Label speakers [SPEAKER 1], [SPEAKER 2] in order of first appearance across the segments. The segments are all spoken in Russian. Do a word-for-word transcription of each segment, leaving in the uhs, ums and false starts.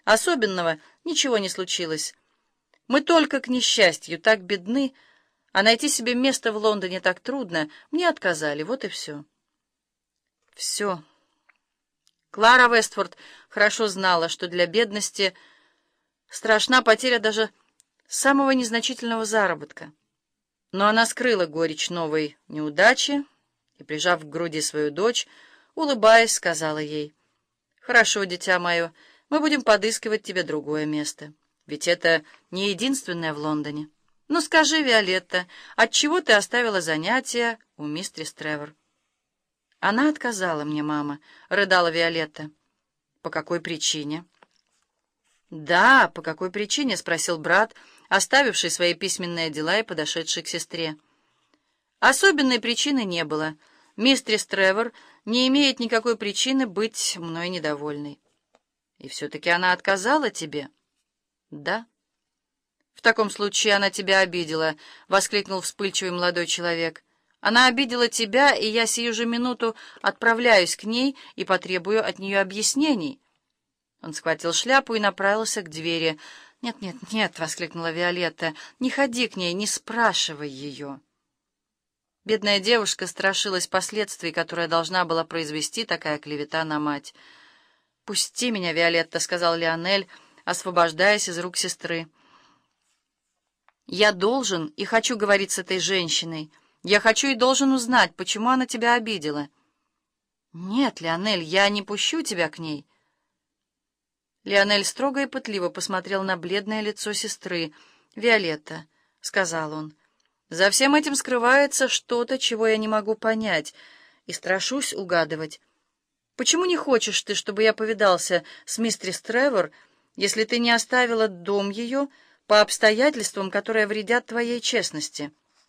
[SPEAKER 1] Особенного ничего не случилось. Мы только, к несчастью, так бедны, а найти себе место в Лондоне так трудно. Мне отказали, вот и все. Все. Клара Вестфорд хорошо знала, что для бедности страшна потеря даже самого незначительного заработка. Но она скрыла горечь новой неудачи и, прижав к груди свою дочь, улыбаясь, сказала ей: «Хорошо, дитя мое, мы будем подыскивать тебе другое место. Ведь это не единственное в Лондоне. Ну скажи, Виолетта, отчего ты оставила занятия у мистерис Тревор?» «Она отказала мне, мама», — рыдала Виолетта. «По какой причине?» «Да, по какой причине?» — спросил брат, оставивший свои письменные дела и подошедший к сестре. «Особенной причины не было. Мистерис Тревор не имеет никакой причины быть мной недовольной». «И все-таки она отказала тебе?» «Да». «В таком случае она тебя обидела», — воскликнул вспыльчивый молодой человек. «Она обидела тебя, и я сию же минуту отправляюсь к ней и потребую от нее объяснений». Он схватил шляпу и направился к двери. «Нет, нет, нет», — воскликнула Виолетта, — «не ходи к ней, не спрашивай ее». Бедная девушка страшилась последствий, которые должна была произвести такая клевета на мать. «Пусти меня, Виолетта», — сказал Лионель, освобождаясь из рук сестры. «Я должен и хочу говорить с этой женщиной. Я хочу и должен узнать, почему она тебя обидела». «Нет, Лионель, я не пущу тебя к ней». Лионель строго и пытливо посмотрел на бледное лицо сестры. «Виолетта», — сказал он, — «за всем этим скрывается что-то, чего я не могу понять, и страшусь угадывать. Почему не хочешь ты, чтобы я повидался с мистерис Тревор, если ты не оставила дом ее по обстоятельствам, которые вредят твоей честности?»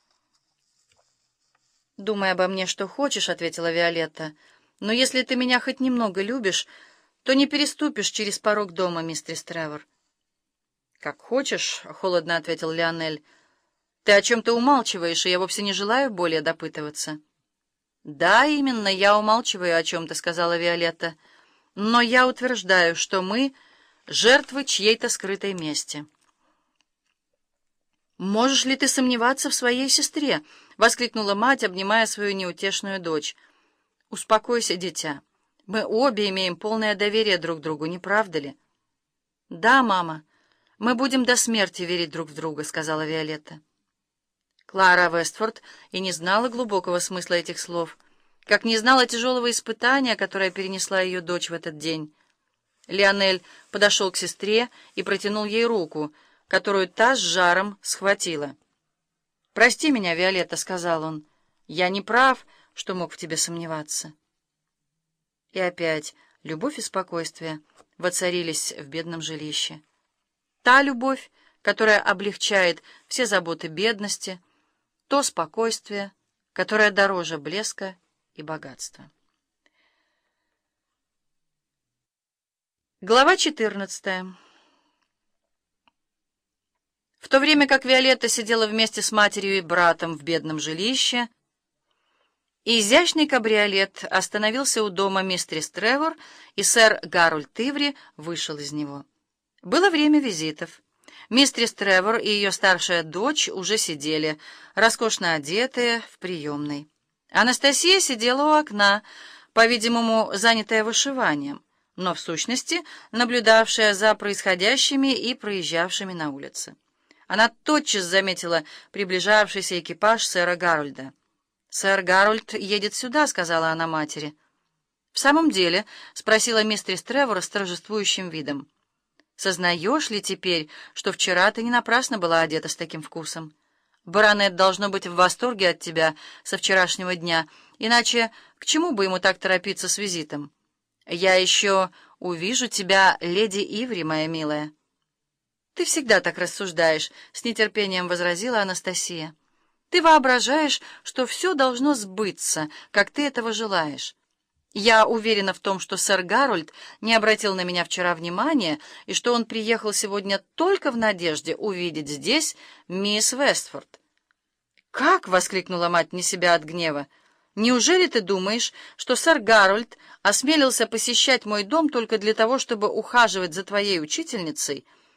[SPEAKER 1] «Думай обо мне, что хочешь», — ответила Виолетта, — «но если ты меня хоть немного любишь, то не переступишь через порог дома, мистерис Тревор». «Как хочешь», — холодно ответил Лионель. «Ты о чем-то умалчиваешь, и я вовсе не желаю более допытываться». «Да, именно, я умалчиваю о чем-то», — сказала Виолетта. «Но я утверждаю, что мы — жертвы чьей-то скрытой мести». «Можешь ли ты сомневаться в своей сестре?» — воскликнула мать, обнимая свою неутешную дочь. «Успокойся, дитя. Мы обе имеем полное доверие друг к другу, не правда ли?» «Да, мама, мы будем до смерти верить друг в друга», — сказала Виолетта. Клара Вестфорд и не знала глубокого смысла этих слов, как не знала тяжелого испытания, которое перенесла ее дочь в этот день. Лионель подошел к сестре и протянул ей руку, которую та с жаром схватила. «Прости меня, Виолетта», — сказал он, — «я не прав, что мог в тебе сомневаться». И опять любовь и спокойствие воцарились в бедном жилище. Та любовь, которая облегчает все заботы бедности, то спокойствие, которое дороже блеска и богатства. Глава четырнадцатая. В то время как Виолетта сидела вместе с матерью и братом в бедном жилище, изящный кабриолет остановился у дома мистерис Тревор, и сэр Гарольд Иври вышел из него. Было время визитов. Мистерис Тревор и ее старшая дочь уже сидели, роскошно одетые, в приемной. Анастасия сидела у окна, по-видимому, занятая вышиванием, но в сущности наблюдавшая за происходящими и проезжавшими на улице. Она тотчас заметила приближавшийся экипаж сэра Гарольда. «Сэр Гарольд едет сюда», — сказала она матери. «В самом деле?» — спросила мистерис Тревор с торжествующим видом. «Сознаешь ли теперь, что вчера ты не напрасно была одета с таким вкусом? Баронет должно быть в восторге от тебя со вчерашнего дня, иначе к чему бы ему так торопиться с визитом? Я еще увижу тебя, леди Иври, моя милая». «Ты всегда так рассуждаешь», — с нетерпением возразила Анастасия. «Ты воображаешь, что все должно сбыться, как ты этого желаешь. Я уверена в том, что сэр Гарольд не обратил на меня вчера внимания, и что он приехал сегодня только в надежде увидеть здесь мисс Вестфорд». «Как?» — воскликнула мать, не себя от гнева. Неужели ты думаешь, что сэр Гарольд осмелился посещать мой дом только для того, чтобы ухаживать за твоей учительницей